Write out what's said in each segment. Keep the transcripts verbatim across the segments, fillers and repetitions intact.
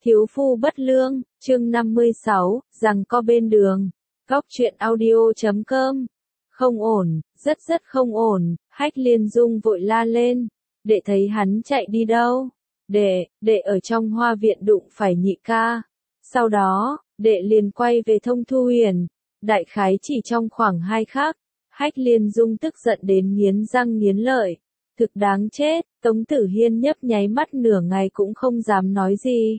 Thiếu phu bất lương, chương năm mươi sáu, rằng co bên đường. Góc truyện audio chấm com. Không ổn, rất rất không ổn, Hách Liên Dung vội la lên. Đệ thấy hắn chạy đi đâu? Đệ, đệ ở trong hoa viện đụng phải nhị ca. Sau đó, đệ liền quay về Thông Thu Huyền. Đại khái chỉ trong khoảng hai khắc, Hách Liên Dung tức giận đến nghiến răng nghiến lợi. Thực đáng chết, Tống Tử Hiên nhấp nháy mắt nửa ngày cũng không dám nói gì.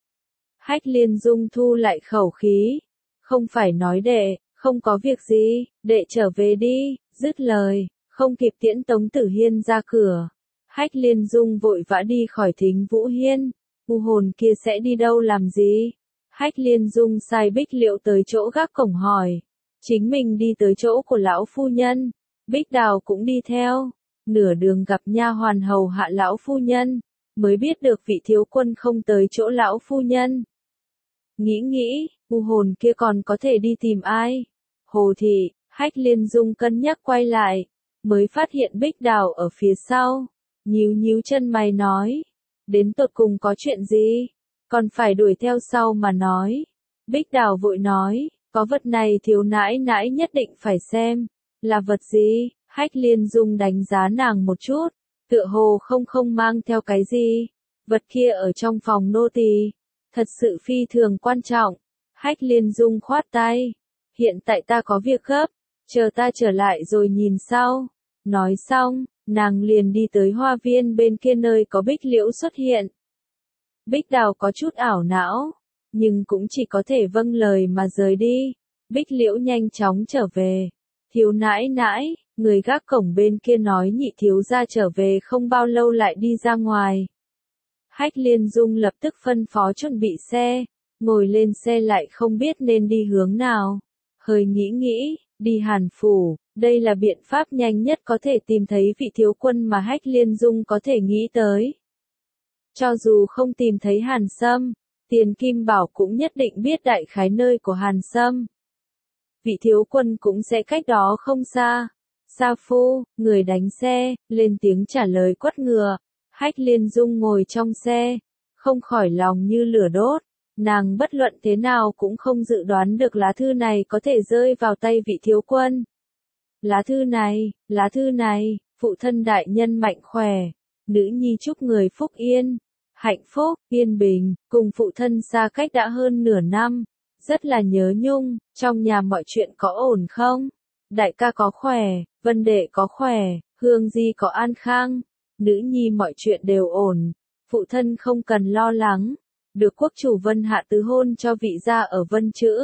Hách Liên Dung thu lại khẩu khí. Không phải nói đệ, không có việc gì, đệ trở về đi, dứt lời, không kịp tiễn Tống Tử Hiên ra cửa. Hách Liên Dung vội vã đi khỏi Thính Vũ Hiên. U hồn kia sẽ đi đâu làm gì? Hách Liên Dung sai Bích Liệu tới chỗ gác cổng hỏi. Chính mình đi tới chỗ của lão phu nhân. Bích Đào cũng đi theo. Nửa đường gặp nha hoàn hầu hạ lão phu nhân, mới biết được vị thiếu quân không tới chỗ lão phu nhân. Nghĩ nghĩ, u hồn kia còn có thể đi tìm ai? Hồ thị, Hách Liên Dung cân nhắc quay lại, mới phát hiện Bích Đào ở phía sau. Nhíu nhíu chân mày nói, đến tột cùng có chuyện gì? Còn phải đuổi theo sau mà nói. Bích Đào vội nói, có vật này thiếu nãi nãi nhất định phải xem. Là vật gì? Hách Liên Dung đánh giá nàng một chút, tựa hồ không không mang theo cái gì. Vật kia ở trong phòng nô tỳ, thật sự phi thường quan trọng. Hách Liên Dung khoát tay, hiện tại ta có việc gấp, chờ ta trở lại rồi nhìn sau. Nói xong, nàng liền đi tới hoa viên bên kia nơi có Bích Liễu xuất hiện. Bích Đào có chút ảo não, nhưng cũng chỉ có thể vâng lời mà rời đi. Bích Liễu nhanh chóng trở về. Thiếu nãi nãi, người gác cổng bên kia nói nhị thiếu gia trở về không bao lâu lại đi ra ngoài. Hách Liên Dung lập tức phân phó chuẩn bị xe, ngồi lên xe lại không biết nên đi hướng nào. Hơi nghĩ nghĩ, đi Hàn Phủ, đây là biện pháp nhanh nhất có thể tìm thấy vị thiếu quân mà Hách Liên Dung có thể nghĩ tới. Cho dù không tìm thấy Hàn Sâm, Tiền Kim Bảo cũng nhất định biết đại khái nơi của Hàn Sâm. Vị thiếu quân cũng sẽ cách đó không xa. Sa Phu, người đánh xe, lên tiếng trả lời quất ngựa. Hách Liên Dung ngồi trong xe, không khỏi lòng như lửa đốt. Nàng bất luận thế nào cũng không dự đoán được lá thư này có thể rơi vào tay vị thiếu quân. Lá thư này, lá thư này, phụ thân đại nhân mạnh khỏe, nữ nhi chúc người phúc yên, hạnh phúc, yên bình, cùng phụ thân xa cách đã hơn nửa năm. Rất là nhớ nhung, trong nhà mọi chuyện có ổn không? Đại ca có khỏe, Vân đệ có khỏe, Hương Di có an khang, nữ nhi mọi chuyện đều ổn, phụ thân không cần lo lắng, được quốc chủ Vân hạ tứ hôn cho vị gia ở Vân Chữ.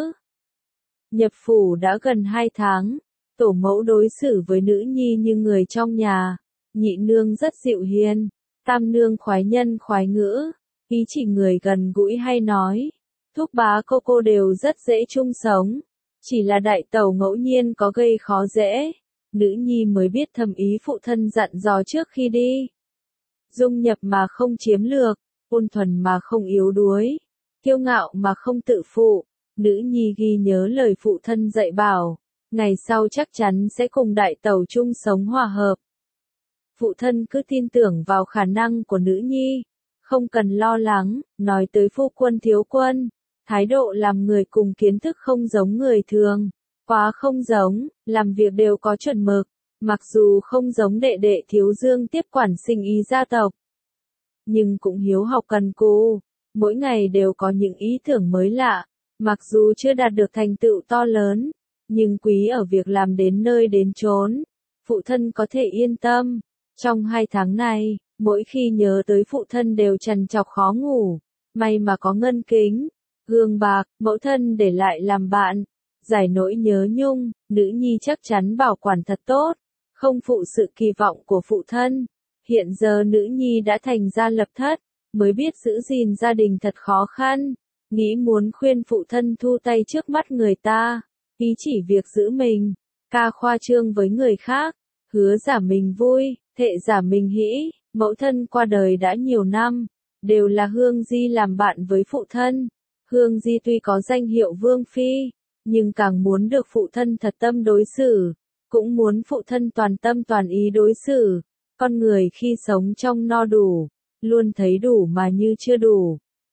Nhập phủ đã gần hai tháng, tổ mẫu đối xử với nữ nhi như người trong nhà, nhị nương rất dịu hiền, tam nương khoái nhân khoái ngữ, ý chỉ người gần gũi hay nói. Thúc bá cô cô đều rất dễ chung sống, chỉ là đại tẩu ngẫu nhiên có gây khó dễ, nữ nhi mới biết thầm ý phụ thân dặn dò trước khi đi. Dung nhập mà không chiếm lược, ôn thuần mà không yếu đuối, kiêu ngạo mà không tự phụ, nữ nhi ghi nhớ lời phụ thân dạy bảo, ngày sau chắc chắn sẽ cùng đại tẩu chung sống hòa hợp. Phụ thân cứ tin tưởng vào khả năng của nữ nhi, không cần lo lắng. Nói tới phu quân thiếu quân, thái độ làm người cùng kiến thức không giống người thường, quá không giống, làm việc đều có chuẩn mực, mặc dù không giống đệ đệ Thiếu Dương tiếp quản sinh ý gia tộc, nhưng cũng hiếu học cần cù, mỗi ngày đều có những ý tưởng mới lạ, mặc dù chưa đạt được thành tựu to lớn, nhưng quý ở việc làm đến nơi đến chốn, phụ thân có thể yên tâm. Trong hai tháng này, mỗi khi nhớ tới phụ thân đều trằn trọc khó ngủ, may mà có ngân kính, gương bạc, mẫu thân để lại làm bạn, giải nỗi nhớ nhung, nữ nhi chắc chắn bảo quản thật tốt, không phụ sự kỳ vọng của phụ thân. Hiện giờ nữ nhi đã thành gia lập thất, mới biết giữ gìn gia đình thật khó khăn, nghĩ muốn khuyên phụ thân thu tay trước mắt người ta, ý chỉ việc giữ mình, ca khoa trương với người khác, hứa giả mình vui, thệ giả mình hĩ. Mẫu thân qua đời đã nhiều năm, đều là Hương Di làm bạn với phụ thân. Hương Di tuy có danh hiệu vương phi, nhưng càng muốn được phụ thân thật tâm đối xử, cũng muốn phụ thân toàn tâm toàn ý đối xử. Con người khi sống trong no đủ, luôn thấy đủ mà như chưa đủ.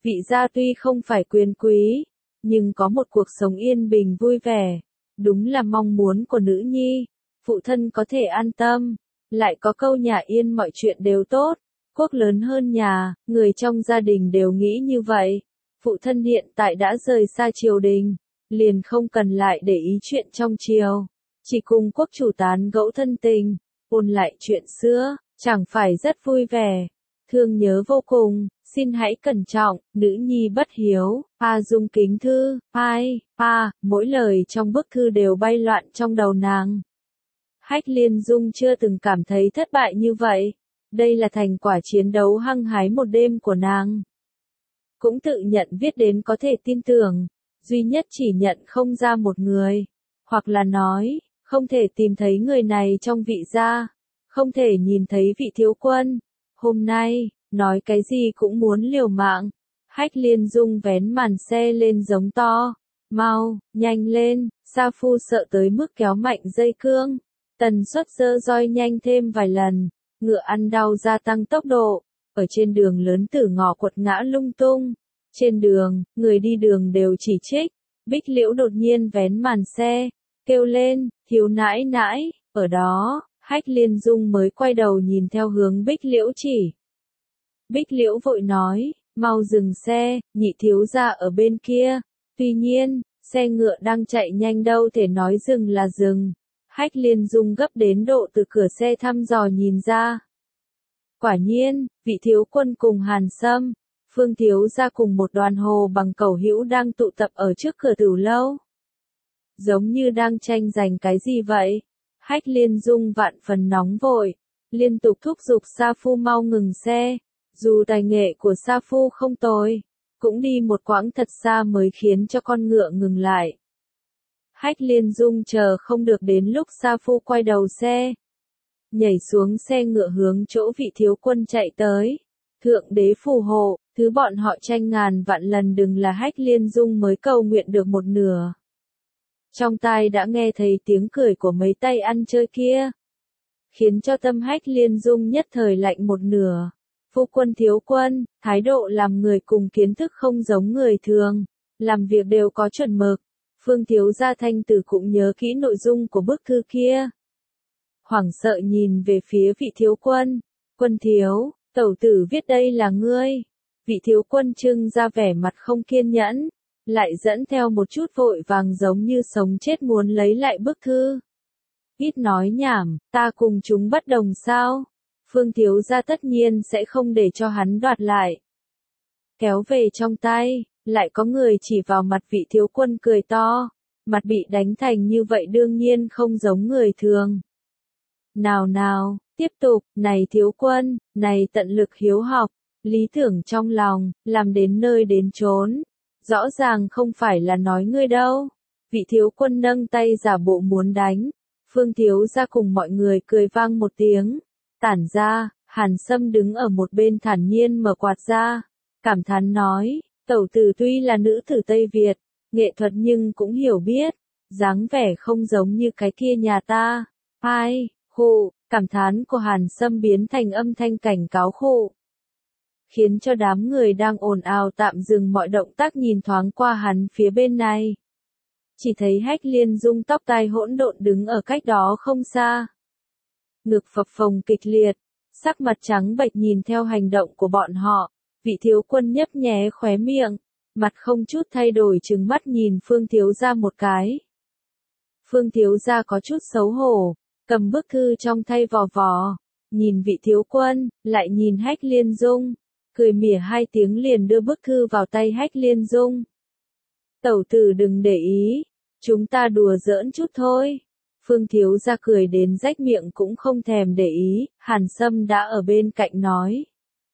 Vị gia tuy không phải quyền quý, nhưng có một cuộc sống yên bình vui vẻ, đúng là mong muốn của nữ nhi. Phụ thân có thể an tâm, lại có câu nhà yên mọi chuyện đều tốt, quốc lớn hơn nhà, người trong gia đình đều nghĩ như vậy. Phụ thân hiện tại đã rời xa triều đình, liền không cần lại để ý chuyện trong triều, chỉ cùng quốc chủ tán gẫu thân tình, ôn lại chuyện xưa, chẳng phải rất vui vẻ. Thương nhớ vô cùng, xin hãy cẩn trọng, nữ nhi bất hiếu, pa dung kính thư, ai, pa, mỗi lời trong bức thư đều bay loạn trong đầu nàng. Hách Liên Dung chưa từng cảm thấy thất bại như vậy, đây là thành quả chiến đấu hăng hái một đêm của nàng. Cũng tự nhận viết đến có thể tin tưởng, duy nhất chỉ nhận không ra một người, hoặc là nói, không thể tìm thấy người này trong vị gia, không thể nhìn thấy vị thiếu quân. Hôm nay, nói cái gì cũng muốn liều mạng. Hách Liên Dung vén màn xe lên giống to. Mau, nhanh lên, Sa Phu sợ tới mức kéo mạnh dây cương. Tần suất giơ roi nhanh thêm vài lần. Ngựa ăn đau gia tăng tốc độ. Ở trên đường lớn Tử Ngọ quật ngã lung tung. Trên đường, người đi đường đều chỉ trích. Bích Liễu đột nhiên vén màn xe, kêu lên, thiếu nãi nãi, ở đó. Hách Liên Dung mới quay đầu nhìn theo hướng Bích Liễu chỉ. Bích Liễu vội nói, mau dừng xe, nhị thiếu gia ở bên kia. Tuy nhiên, xe ngựa đang chạy nhanh đâu thể nói dừng là dừng. Hách Liên Dung gấp đến độ từ cửa xe thăm dò nhìn ra. Quả nhiên, vị thiếu quân cùng Hàn Sâm, Phương thiếu gia cùng một đoàn hồ bằng cẩu hữu đang tụ tập ở trước cửa Tử lâu. Giống như đang tranh giành cái gì vậy? Hách Liên Dung vạn phần nóng vội, liên tục thúc giục Sa Phu mau ngừng xe. Dù tài nghệ của Sa Phu không tồi, cũng đi một quãng thật xa mới khiến cho con ngựa ngừng lại. Hách Liên Dung chờ không được đến lúc Sa Phu quay đầu xe, nhảy xuống xe ngựa hướng chỗ vị thiếu quân chạy tới. Thượng đế phù hộ, thứ bọn họ tranh ngàn vạn lần đừng là Hách Liên Dung mới cầu nguyện được một nửa. Trong tai đã nghe thấy tiếng cười của mấy tay ăn chơi kia, khiến cho tâm Hách Liên Dung nhất thời lạnh một nửa. Phu quân thiếu quân, thái độ làm người cùng kiến thức không giống người thường, làm việc đều có chuẩn mực. Phương thiếu gia Thanh Tử cũng nhớ kỹ nội dung của bức thư kia. Hoảng sợ nhìn về phía vị thiếu quân, quân thiếu, tẩu tử viết đây là ngươi. Vị thiếu quân trưng ra vẻ mặt không kiên nhẫn, lại dẫn theo một chút vội vàng giống như sống chết muốn lấy lại bức thư. Ít nói nhảm, ta cùng chúng bất đồng sao? Phương thiếu gia tất nhiên sẽ không để cho hắn đoạt lại. Kéo về trong tay, lại có người chỉ vào mặt vị thiếu quân cười to, mặt bị đánh thành như vậy đương nhiên không giống người thường. Nào nào, tiếp tục, này thiếu quân, này tận lực hiếu học, lý tưởng trong lòng, làm đến nơi đến chốn. Rõ ràng không phải là nói ngươi đâu. Vị thiếu quân nâng tay giả bộ muốn đánh. Phương thiếu gia cùng mọi người cười vang một tiếng. Tản ra, Hàn Sâm đứng ở một bên thản nhiên mở quạt ra. Cảm thán nói, tẩu tử tuy là nữ tử Tây Việt, nghệ thuật nhưng cũng hiểu biết. Dáng vẻ không giống như cái kia nhà ta. Ai, khụ, cảm thán của Hàn Sâm biến thành âm thanh cảnh cáo khụ. Khiến cho đám người đang ồn ào tạm dừng mọi động tác nhìn thoáng qua hắn phía bên này. Chỉ thấy Hách Liên Dung tóc tai hỗn độn đứng ở cách đó không xa. Ngực phập phồng kịch liệt, sắc mặt trắng bệch nhìn theo hành động của bọn họ, vị thiếu quân nhấp nhé khóe miệng, mặt không chút thay đổi trừng mắt nhìn Phương thiếu gia một cái. Phương thiếu gia có chút xấu hổ, cầm bức thư trong tay vò vò, nhìn vị thiếu quân, lại nhìn Hách Liên Dung. Cười mỉa hai tiếng liền đưa bức thư vào tay Hách Liên Dung. Tẩu tử đừng để ý, chúng ta đùa giỡn chút thôi. Phương thiếu gia cười đến rách miệng cũng không thèm để ý, Hàn Sâm đã ở bên cạnh nói.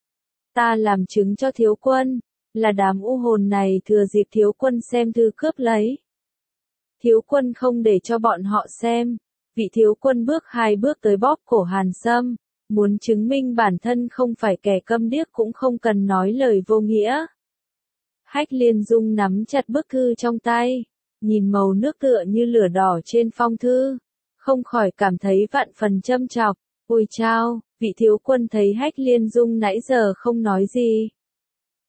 Ta làm chứng cho thiếu quân, là đám u hồn này thừa dịp thiếu quân xem thư cướp lấy. Thiếu quân không để cho bọn họ xem, vị thiếu quân bước hai bước tới bóp cổ Hàn Sâm. Muốn chứng minh bản thân không phải kẻ câm điếc cũng không cần nói lời vô nghĩa. Hách Liên Dung nắm chặt bức thư trong tay, nhìn màu nước tựa như lửa đỏ trên phong thư, không khỏi cảm thấy vạn phần châm chọc. Ôi chao, vị thiếu quân thấy Hách Liên Dung nãy giờ không nói gì,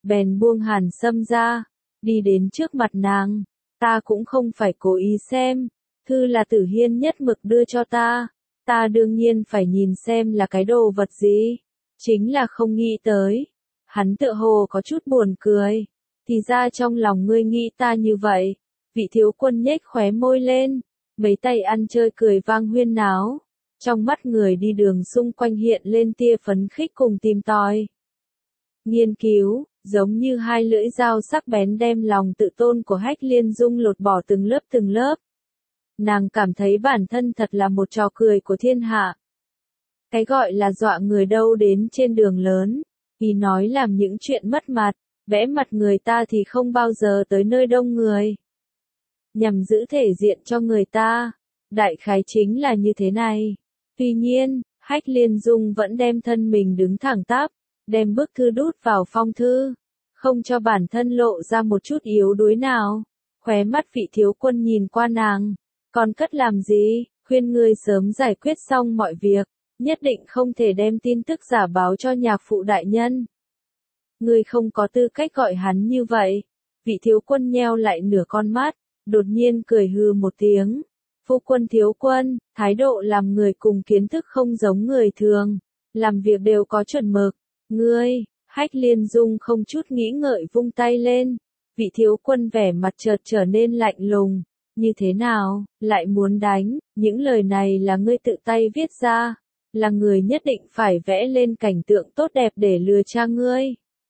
bèn buông Hàn Sâm ra, đi đến trước mặt nàng. Ta cũng không phải cố ý xem, thư là Tử Hiên nhất mực đưa cho ta, ta đương nhiên phải nhìn xem là cái đồ vật gì, chính là không nghĩ tới. Hắn tựa hồ có chút buồn cười, thì ra trong lòng ngươi nghĩ ta như vậy. Vị thiếu quân nhếch khóe môi lên, mấy tay ăn chơi cười vang huyên náo, trong mắt người đi đường xung quanh hiện lên tia phấn khích cùng tìm tòi. Nghiên cứu, giống như hai lưỡi dao sắc bén đem lòng tự tôn của Hách Liên Dung lột bỏ từng lớp từng lớp. Nàng cảm thấy bản thân thật là một trò cười của thiên hạ. Cái gọi là dọa người đâu đến trên đường lớn, thì nói làm những chuyện mất mặt, vẽ mặt người ta thì không bao giờ tới nơi đông người. Nhằm giữ thể diện cho người ta, đại khái chính là như thế này. Tuy nhiên, Hách Liên Dung vẫn đem thân mình đứng thẳng tắp, đem bức thư đút vào phong thư, không cho bản thân lộ ra một chút yếu đuối nào. Khóe mắt vị thiếu quân nhìn qua nàng, còn cất làm gì, khuyên ngươi sớm giải quyết xong mọi việc, nhất định không thể đem tin tức giả báo cho nhạc phụ đại nhân. Ngươi không có tư cách gọi hắn như vậy. Vị thiếu quân nheo lại nửa con mắt, đột nhiên cười hừ một tiếng. Phu quân thiếu quân, thái độ làm người cùng kiến thức không giống người thường, làm việc đều có chuẩn mực. Ngươi, Hách Liên Dung không chút nghĩ ngợi vung tay lên. Vị thiếu quân vẻ mặt chợt trở nên lạnh lùng. Như thế nào, lại muốn đánh, những lời này là ngươi tự tay viết ra, là người nhất định phải vẽ lên cảnh tượng tốt đẹp để lừa cha ngươi.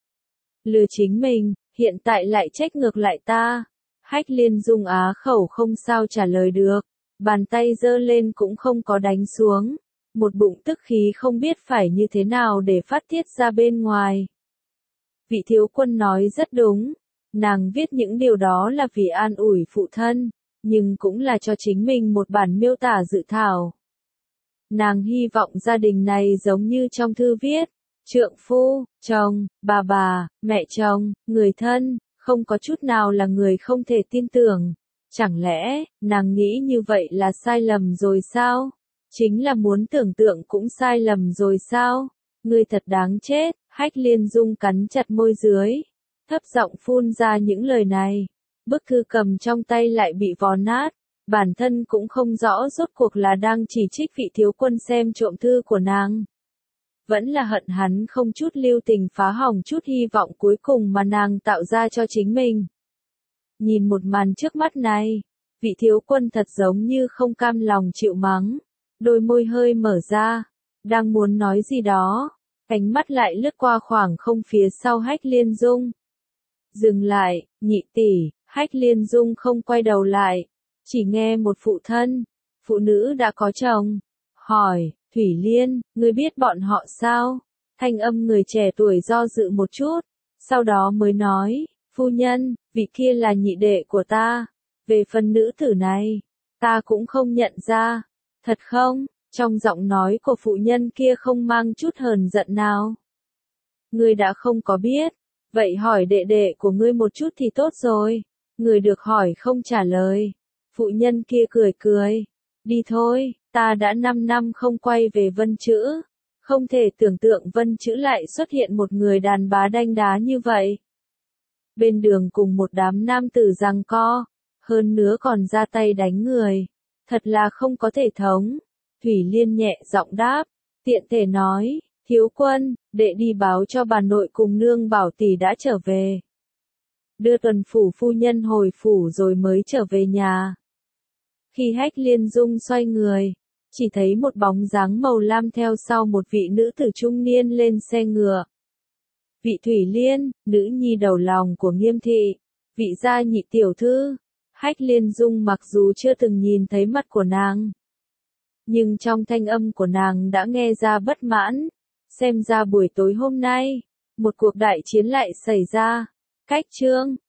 Lừa chính mình, hiện tại lại trách ngược lại ta. Hách Liên Dung á khẩu không sao trả lời được, bàn tay giơ lên cũng không có đánh xuống, một bụng tức khí không biết phải như thế nào để phát tiết ra bên ngoài. Vị thiếu quân nói rất đúng, nàng viết những điều đó là vì an ủi phụ thân, nhưng cũng là cho chính mình một bản miêu tả dự thảo. Nàng hy vọng gia đình này giống như trong thư viết, trượng phu, chồng, bà bà, mẹ chồng, người thân, không có chút nào là người không thể tin tưởng. Chẳng lẽ, nàng nghĩ như vậy là sai lầm rồi sao? Chính là muốn tưởng tượng cũng sai lầm rồi sao? Ngươi thật đáng chết. Hách Liên Dung cắn chặt môi dưới, thấp giọng phun ra những lời này. Bức thư cầm trong tay lại bị vò nát, bản thân cũng không rõ rốt cuộc là đang chỉ trích vị thiếu quân xem trộm thư của nàng. Vẫn là hận hắn không chút lưu tình phá hỏng chút hy vọng cuối cùng mà nàng tạo ra cho chính mình. Nhìn một màn trước mắt này, vị thiếu quân thật giống như không cam lòng chịu mắng, đôi môi hơi mở ra, đang muốn nói gì đó, ánh mắt lại lướt qua khoảng không phía sau Hách Liên Dung. Dừng lại, nhị tỷ. Hách Liên Dung không quay đầu lại, chỉ nghe một phụ thân, phụ nữ đã có chồng, hỏi, Thủy Liên, ngươi biết bọn họ sao? Thanh âm người trẻ tuổi do dự một chút, sau đó mới nói, phu nhân, vị kia là nhị đệ của ta, về phần nữ tử này, ta cũng không nhận ra, thật không? Trong giọng nói của phụ nhân kia không mang chút hờn giận nào. Ngươi đã không có biết, vậy hỏi đệ đệ của ngươi một chút thì tốt rồi. Người được hỏi không trả lời. Phụ nhân kia cười cười. Đi thôi, ta đã năm năm không quay về Vân Chữ. Không thể tưởng tượng Vân Chữ lại xuất hiện một người đàn bà đanh đá như vậy. Bên đường cùng một đám nam tử giằng co, hơn nữa còn ra tay đánh người. Thật là không có thể thống. Thủy Liên nhẹ giọng đáp, tiện thể nói, thiếu quân, đệ đi báo cho bà nội cùng nương bảo tỷ đã trở về. Đưa tuần phủ phu nhân hồi phủ rồi mới trở về nhà. Khi Hách Liên Dung xoay người, chỉ thấy một bóng dáng màu lam theo sau một vị nữ tử trung niên lên xe ngựa. Vị Thủy Liên, nữ nhi đầu lòng của Nghiêm thị, vị gia nhị tiểu thư. Hách Liên Dung mặc dù chưa từng nhìn thấy mặt của nàng, nhưng trong thanh âm của nàng đã nghe ra bất mãn. Xem ra buổi tối hôm nay, một cuộc đại chiến lại xảy ra. Cách chương